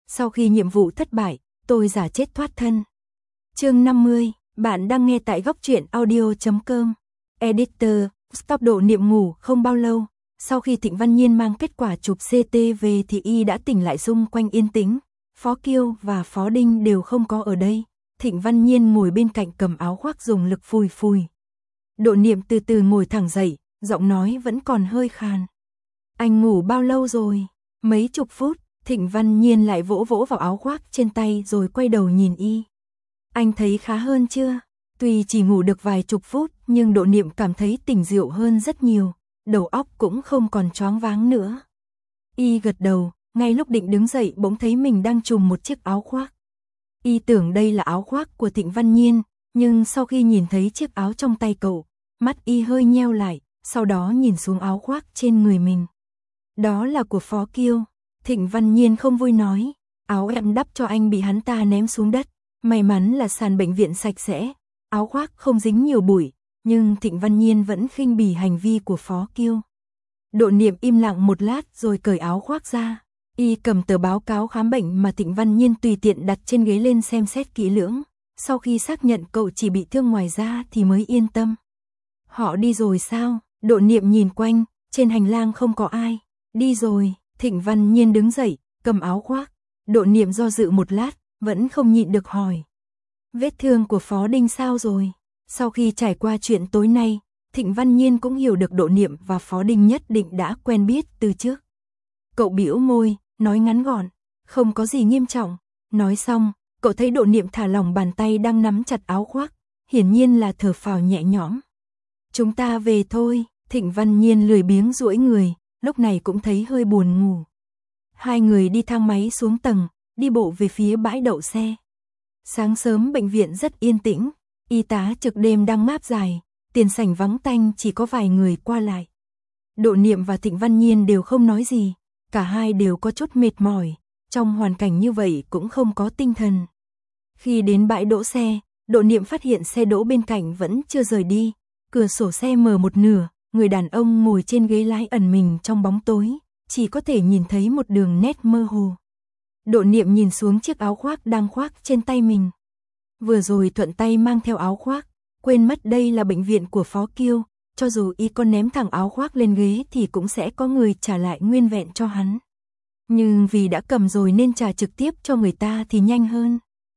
Sau khi nhiệm vụ thất bại, tôi giả chết thoát thân. Chương 50, bạn đang nghe tại góc truyện audio.com. Editor, stop. Độ Niệm ngủ không bao lâu, sau khi Thịnh Văn Nhiên mang kết quả chụp CT về thì y đã tỉnh lại, xung quanh yên tĩnh. Phó Kiêu và Phó Đinh đều không có ở đây. Thịnh Văn Nhiên ngồi bên cạnh cầm áo khoác dùng lực phủi phủi. Độ Niệm từ từ ngồi thẳng dậy, giọng nói vẫn còn hơi khàn. Anh ngủ bao lâu rồi? Mấy chục phút. Thịnh Văn Nhiên lại vỗ vỗ vào áo khoác trên tay rồi quay đầu nhìn y. Anh thấy khá hơn chưa? Tuy chỉ ngủ được vài chục phút nhưng Độ Niệm cảm thấy tỉnh rượu hơn rất nhiều, đầu óc cũng không còn choáng váng nữa. Y gật đầu, ngay lúc định đứng dậy bỗng thấy mình đang trùm một chiếc áo khoác. Y tưởng đây là áo khoác của Thịnh Văn Nhiên, nhưng sau khi nhìn thấy chiếc áo trong tay cậu, mắt y hơi nheo lại, sau đó nhìn xuống áo khoác trên người mình. Đó là của Phó Kiêu. Thịnh Văn Nhiên không vui nói, áo em đắp cho anh bị hắn ta ném xuống đất, may mắn là sàn bệnh viện sạch sẽ, áo khoác không dính nhiều bụi, nhưng Thịnh Văn Nhiên vẫn khinh bỉ hành vi của Phó Kiêu. Độ Niệm im lặng một lát rồi cởi áo khoác ra, y cầm tờ báo cáo khám bệnh mà Thịnh Văn Nhiên tùy tiện đặt trên ghế lên xem xét kỹ lưỡng, sau khi xác nhận cậu chỉ bị thương ngoài da thì mới yên tâm. Họ đi rồi sao? Độ Niệm nhìn quanh, trên hành lang không có ai. Đi rồi. Thịnh Văn Nhiên đứng dậy, cầm áo khoác. Độ Niệm do dự một lát, vẫn không nhịn được hỏi. Vết thương của Phó Đinh sao rồi? Sau khi trải qua chuyện tối nay, Thịnh Văn Nhiên cũng hiểu được Độ Niệm và Phó Đinh nhất định đã quen biết từ trước. Cậu bĩu môi, nói ngắn gọn, không có gì nghiêm trọng. Nói xong, cậu thấy Độ Niệm thả lỏng bàn tay đang nắm chặt áo khoác, hiển nhiên là thở phào nhẹ nhõm. Chúng ta về thôi. Thịnh Văn Nhiên lười biếng duỗi người, lúc này cũng thấy hơi buồn ngủ. Hai người đi thang máy xuống tầng, đi bộ về phía bãi đậu xe. Sáng sớm bệnh viện rất yên tĩnh, y tá trực đêm đang máp dài, tiền sảnh vắng tanh chỉ có vài người qua lại. Độ Niệm và Thịnh Văn Nhiên đều không nói gì, cả hai đều có chút mệt mỏi, trong hoàn cảnh như vậy cũng không có tinh thần. Khi đến bãi đỗ xe, Độ Niệm phát hiện xe đỗ bên cạnh vẫn chưa rời đi, cửa sổ xe mở một nửa, người đàn ông ngồi trên ghế lái ẩn mình trong bóng tối, chỉ có thể nhìn thấy một đường nét mơ hồ. Độ Niệm nhìn xuống chiếc áo khoác đang khoác trên tay mình. Vừa rồi thuận tay mang theo áo khoác, quên mất đây là bệnh viện của Phó Kiêu, cho dù y có ném thẳng áo khoác lên ghế thì cũng sẽ có người trả lại nguyên vẹn cho hắn. Nhưng vì đã cầm rồi nên trả trực tiếp cho người ta thì nhanh hơn.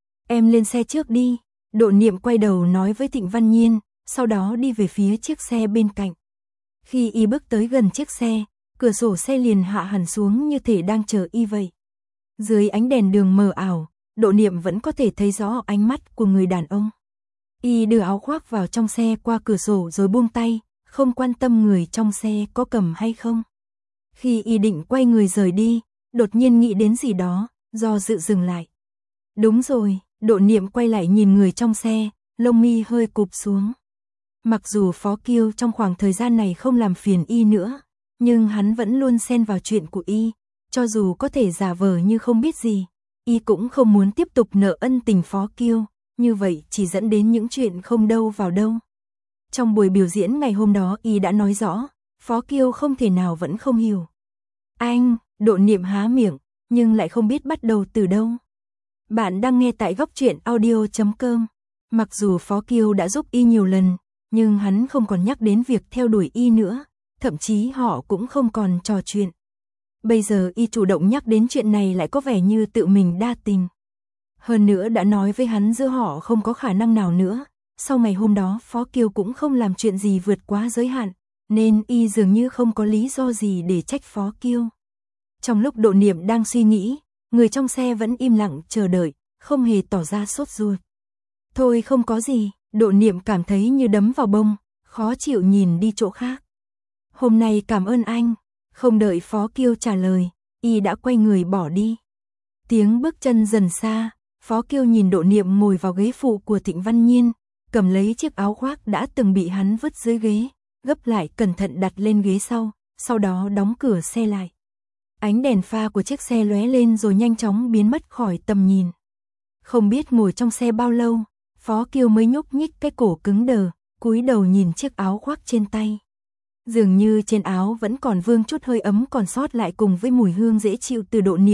Em lên xe trước đi. Độ Niệm quay đầu nói với Thịnh Văn Nhiên, sau đó đi về phía chiếc xe bên cạnh. Khi y bước tới gần chiếc xe, cửa sổ xe liền hạ hẳn xuống như thể đang chờ y vậy. Dưới ánh đèn đường mờ ảo, Độ Niệm vẫn có thể thấy rõ ánh mắt của người đàn ông. Y đưa áo khoác vào trong xe qua cửa sổ rồi buông tay, không quan tâm người trong xe có cầm hay không. Khi y định quay người rời đi, đột nhiên nghĩ đến gì đó, do dự dừng lại. Đúng rồi, Độ Niệm quay lại nhìn người trong xe, lông mi hơi cụp xuống. Mặc dù Phó Kiêu trong khoảng thời gian này không làm phiền y nữa, nhưng hắn vẫn luôn xen vào chuyện của y, cho dù có thể giả vờ như không biết gì, y cũng không muốn tiếp tục nợ ân tình Phó Kiêu, như vậy chỉ dẫn đến những chuyện không đâu vào đâu. Trong buổi biểu diễn ngày hôm đó y đã nói rõ, Phó Kiêu không thể nào vẫn không hiểu. Anh, Độ Niệm há miệng, nhưng lại không biết bắt đầu từ đâu. Bạn đang nghe tại góc truyện audio.com. Mặc dù Phó Kiêu đã giúp y nhiều lần, nhưng hắn không còn nhắc đến việc theo đuổi y nữa, thậm chí họ cũng không còn trò chuyện. Bây giờ y chủ động nhắc đến chuyện này lại có vẻ như tự mình đa tình. Hơn nữa đã nói với hắn giữa họ không có khả năng nào nữa, sau ngày hôm đó Phó Kiêu cũng không làm chuyện gì vượt quá giới hạn, nên y dường như không có lý do gì để trách Phó Kiêu. Trong lúc Độ Niệm đang suy nghĩ, người trong xe vẫn im lặng chờ đợi, không hề tỏ ra sốt ruột. Thôi không có gì. Độ Niệm cảm thấy như đấm vào bông, khó chịu nhìn đi chỗ khác. Hôm nay cảm ơn anh. Không đợi Phó Kiêu trả lời, y đã quay người bỏ đi. Tiếng bước chân dần xa, Phó Kiêu nhìn Độ Niệm ngồi vào ghế phụ của Thịnh Văn Nhiên, cầm lấy chiếc áo khoác đã từng bị hắn vứt dưới ghế, gấp lại cẩn thận đặt lên ghế sau đó đóng cửa xe lại. Ánh đèn pha của chiếc xe lóe lên rồi nhanh chóng biến mất khỏi tầm nhìn. Không biết ngồi trong xe bao lâu, Phó Kiêu mới nhúc nhích cái cổ cứng đờ, cúi đầu nhìn chiếc áo khoác trên tay. Dường như trên áo vẫn còn vương chút hơi ấm còn sót lại cùng với mùi hương dễ chịu từ Độ Niệm,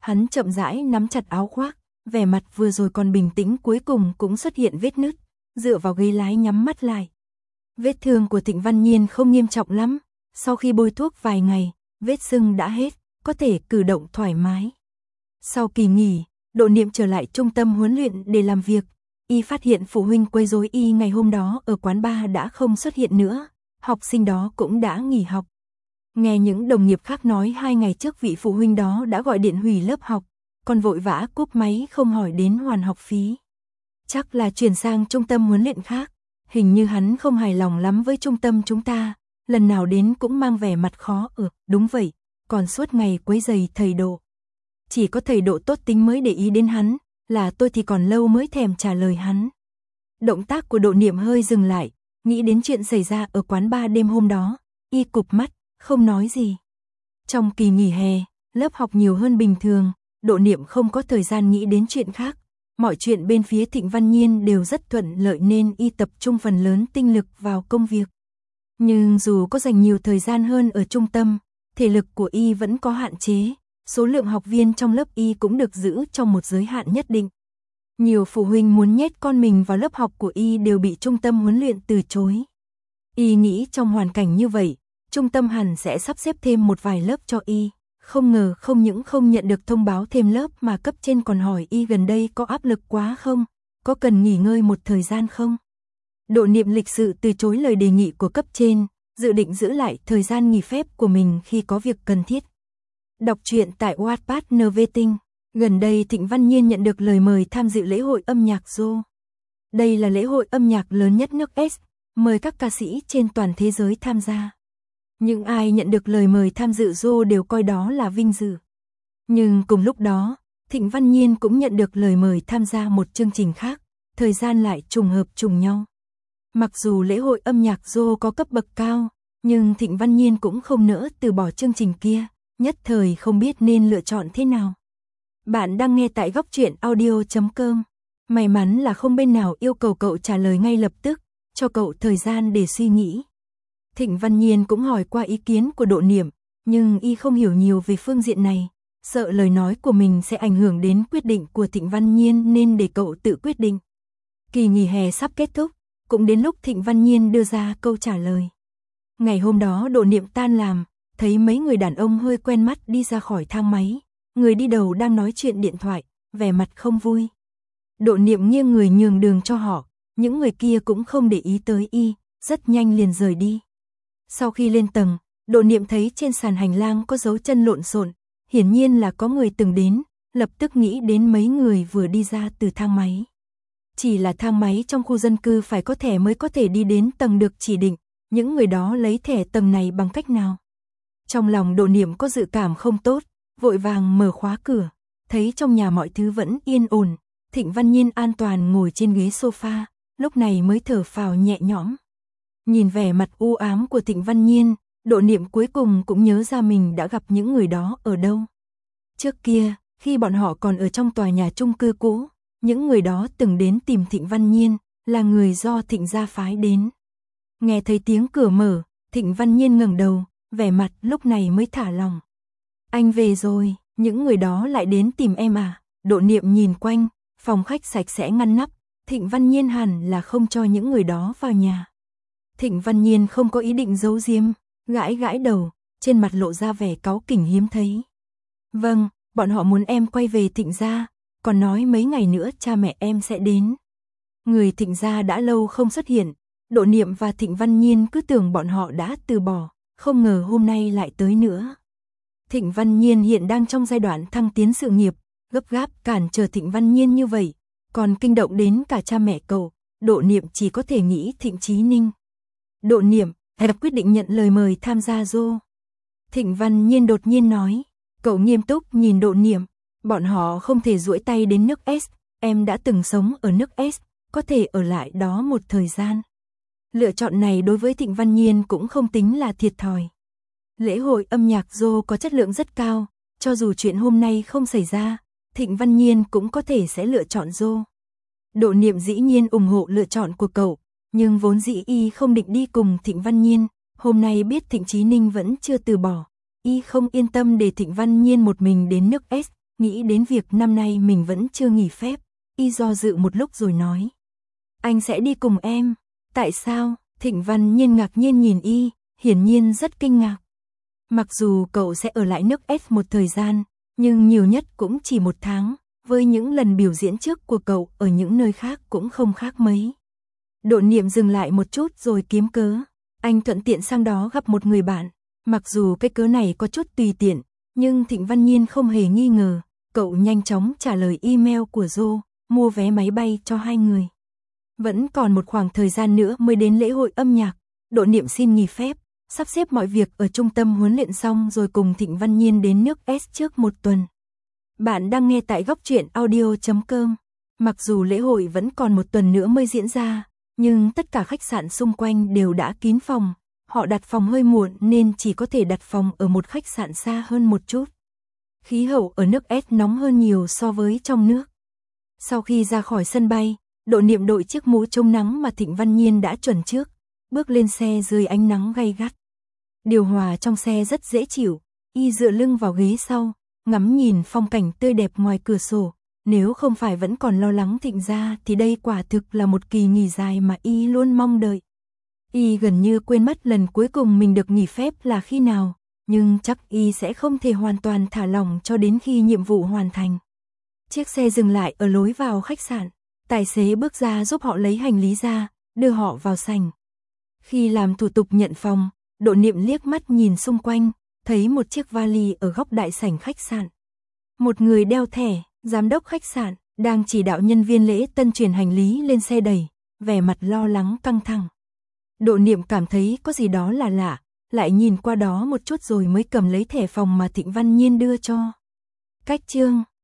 Hắn chậm rãi nắm chặt áo khoác, vẻ mặt vừa rồi còn bình tĩnh cuối cùng cũng xuất hiện vết nứt, dựa vào ghế lái nhắm mắt lại. Vết thương của Thịnh Văn Nhiên không nghiêm trọng lắm, sau khi bôi thuốc vài ngày, vết sưng đã hết, có thể cử động thoải mái. Sau kỳ nghỉ, Độ Niệm trở lại trung tâm huấn luyện để làm việc, y phát hiện phụ huynh quấy rối y ngày hôm đó ở quán bar đã không xuất hiện nữa, học sinh đó cũng đã nghỉ học. Nghe những đồng nghiệp khác nói 2 ngày trước vị phụ huynh đó đã gọi điện hủy lớp học, còn vội vã cúp máy không hỏi đến hoàn học phí. Chắc là chuyển sang trung tâm huấn luyện khác, hình như hắn không hài lòng lắm với trung tâm chúng ta, lần nào đến cũng mang vẻ mặt khó ở, đúng vậy, còn suốt ngày quấy rầy thầy Độ. Chỉ có thầy Độ tốt tính mới để ý đến hắn, là tôi thì còn lâu mới thèm trả lời hắn. Động tác của Độ Niệm hơi dừng lại, nghĩ đến chuyện xảy ra ở quán bar đêm hôm đó, y cụp mắt, không nói gì. Trong kỳ nghỉ hè, lớp học nhiều hơn bình thường, Độ Niệm không có thời gian nghĩ đến chuyện khác. Mọi chuyện bên phía Thịnh Văn Nhiên đều rất thuận lợi nên y tập trung phần lớn tinh lực vào công việc. Nhưng dù có dành nhiều thời gian hơn ở trung tâm, thể lực của y vẫn có hạn chế, số lượng học viên trong lớp y cũng được giữ trong một giới hạn nhất định. Nhiều phụ huynh muốn nhét con mình vào lớp học của y đều bị trung tâm huấn luyện từ chối. Y nghĩ trong hoàn cảnh như vậy, trung tâm hẳn sẽ sắp xếp thêm một vài lớp cho y. Không ngờ không những không nhận được thông báo thêm lớp mà cấp trên còn hỏi y gần đây có áp lực quá không, có cần nghỉ ngơi một thời gian không. Độ Niệm lịch sự từ chối lời đề nghị của cấp trên, dự định giữ lại thời gian nghỉ phép của mình khi có việc cần thiết. Đọc truyện tại Wattpad NVTing. Gần đây Thịnh Văn Nhiên nhận được lời mời tham dự lễ hội âm nhạc Dô. Đây là lễ hội âm nhạc lớn nhất nước S, mời các ca sĩ trên toàn thế giới tham gia. Những ai nhận được lời mời tham dự Dô đều coi đó là vinh dự. Nhưng cùng lúc đó, Thịnh Văn Nhiên cũng nhận được lời mời tham gia một chương trình khác, thời gian lại trùng hợp trùng nhau. Mặc dù lễ hội âm nhạc Dô có cấp bậc cao, nhưng Thịnh Văn Nhiên cũng không nỡ từ bỏ chương trình kia, nhất thời không biết nên lựa chọn thế nào. Bạn đang nghe tại góc truyện audio.com. May mắn là không bên nào yêu cầu cậu trả lời ngay lập tức, cho cậu thời gian để suy nghĩ. Thịnh Văn Nhiên cũng hỏi qua ý kiến của Độ Niệm, nhưng y không hiểu nhiều về phương diện này, sợ lời nói của mình sẽ ảnh hưởng đến quyết định của Thịnh Văn Nhiên nên để cậu tự quyết định. Kỳ nghỉ hè sắp kết thúc, cũng đến lúc Thịnh Văn Nhiên đưa ra câu trả lời. Ngày hôm đó Độ Niệm tan làm, thấy mấy người đàn ông hơi quen mắt đi ra khỏi thang máy, người đi đầu đang nói chuyện điện thoại, vẻ mặt không vui. Độ Niệm nghiêng người nhường đường cho họ, những người kia cũng không để ý tới y, rất nhanh liền rời đi. Sau khi lên tầng, Độ Niệm thấy trên sàn hành lang có dấu chân lộn xộn, hiển nhiên là có người từng đến, lập tức nghĩ đến mấy người vừa đi ra từ thang máy. Chỉ là thang máy trong khu dân cư phải có thẻ mới có thể đi đến tầng được chỉ định, những người đó lấy thẻ tầng này bằng cách nào? Trong lòng Độ Niệm có dự cảm không tốt, vội vàng mở khóa cửa, thấy trong nhà mọi thứ vẫn yên ổn, Thịnh Văn Nhiên an toàn ngồi trên ghế sofa, lúc này mới thở phào nhẹ nhõm. Nhìn vẻ mặt u ám của Thịnh Văn Nhiên, Độ Niệm cuối cùng cũng nhớ ra mình đã gặp những người đó ở đâu. Trước kia, khi bọn họ còn ở trong tòa nhà chung cư cũ, những người đó từng đến tìm Thịnh Văn Nhiên, là người do Thịnh gia phái đến. Nghe thấy tiếng cửa mở, Thịnh Văn Nhiên ngẩng đầu, vẻ mặt lúc này mới thả lòng. Anh về rồi, những người đó lại đến tìm em à? Độ Niệm nhìn quanh, phòng khách sạch sẽ ngăn nắp, Thịnh Văn Nhiên hẳn là không cho những người đó vào nhà. Thịnh Văn Nhiên không có ý định giấu giếm, gãi gãi đầu, trên mặt lộ ra vẻ cáu kỉnh hiếm thấy. Vâng, bọn họ muốn em quay về Thịnh gia, còn nói mấy ngày nữa cha mẹ em sẽ đến. Người Thịnh gia đã lâu không xuất hiện, Độ Niệm và Thịnh Văn Nhiên cứ tưởng bọn họ đã từ bỏ, không ngờ hôm nay lại tới nữa. Thịnh Văn Nhiên hiện đang trong giai đoạn thăng tiến sự nghiệp, gấp gáp cản trở Thịnh Văn Nhiên như vậy, còn kinh động đến cả cha mẹ cậu, Độ Niệm chỉ có thể nghĩ Thịnh Chí Ninh. Độ Niệm, em quyết định nhận lời mời tham gia Dô. Thịnh Văn Nhiên đột nhiên nói, cậu nghiêm túc nhìn Độ Niệm, bọn họ không thể duỗi tay đến nước S, em đã từng sống ở nước S, có thể ở lại đó một thời gian. Lựa chọn này đối với Thịnh Văn Nhiên cũng không tính là thiệt thòi. Lễ hội âm nhạc Dô có chất lượng rất cao, cho dù chuyện hôm nay không xảy ra, Thịnh Văn Nhiên cũng có thể sẽ lựa chọn Dô. Độ Niệm dĩ nhiên ủng hộ lựa chọn của cậu, nhưng vốn dĩ y không định đi cùng Thịnh Văn Nhiên, hôm nay biết Thịnh Chí Ninh vẫn chưa từ bỏ, y không yên tâm để Thịnh Văn Nhiên một mình đến nước S, nghĩ đến việc năm nay mình vẫn chưa nghỉ phép, y do dự một lúc rồi nói. Anh sẽ đi cùng em. Tại sao? Thịnh Văn Nhiên ngạc nhiên nhìn y, hiển nhiên rất kinh ngạc. Mặc dù cậu sẽ ở lại nước S một thời gian, nhưng nhiều nhất cũng chỉ 1 tháng, với những lần biểu diễn trước của cậu ở những nơi khác cũng không khác mấy. Độ Niệm dừng lại một chút rồi kiếm cớ. Anh thuận tiện sang đó gặp một người bạn. Mặc dù cái cớ này có chút tùy tiện, nhưng Thịnh Văn Nhiên không hề nghi ngờ. Cậu nhanh chóng trả lời email của Jo, mua vé máy bay cho 2 người. Vẫn còn một khoảng thời gian nữa mới đến lễ hội âm nhạc. Độ Niệm xin nghỉ phép, sắp xếp mọi việc ở trung tâm huấn luyện xong rồi cùng Thịnh Văn Nhiên đến nước S trước 1 tuần. Bạn đang nghe tại góc truyện audio.com. Mặc dù lễ hội vẫn còn 1 tuần nữa mới diễn ra, nhưng tất cả khách sạn xung quanh đều đã kín phòng. Họ đặt phòng hơi muộn nên chỉ có thể đặt phòng ở một khách sạn xa hơn một chút. Khí hậu ở nước S nóng hơn nhiều so với trong nước. Sau khi ra khỏi sân bay, Độ Niệm đội chiếc mũ chống nắng mà Thịnh Văn Nhiên đã chuẩn trước, bước lên xe dưới ánh nắng gay gắt. Điều hòa trong xe rất dễ chịu, y dựa lưng vào ghế sau, ngắm nhìn phong cảnh tươi đẹp ngoài cửa sổ. Nếu không phải vẫn còn lo lắng Thịnh gia thì đây quả thực là một kỳ nghỉ dài mà y luôn mong đợi. Y gần như quên mất lần cuối cùng mình được nghỉ phép là khi nào, nhưng chắc y sẽ không thể hoàn toàn thả lỏng cho đến khi nhiệm vụ hoàn thành. Chiếc xe dừng lại ở lối vào khách sạn, tài xế bước ra giúp họ lấy hành lý ra, đưa họ vào sảnh. Khi làm thủ tục nhận phòng, Độ Niệm liếc mắt nhìn xung quanh, thấy một chiếc vali ở góc đại sảnh khách sạn. Một người đeo thẻ, giám đốc khách sạn, đang chỉ đạo nhân viên lễ tân chuyển hành lý lên xe đẩy, vẻ mặt lo lắng căng thẳng. Độ Niệm cảm thấy có gì đó là lạ, lại nhìn qua đó một chút rồi mới cầm lấy thẻ phòng mà Thịnh Văn Nhiên đưa cho. Cách chương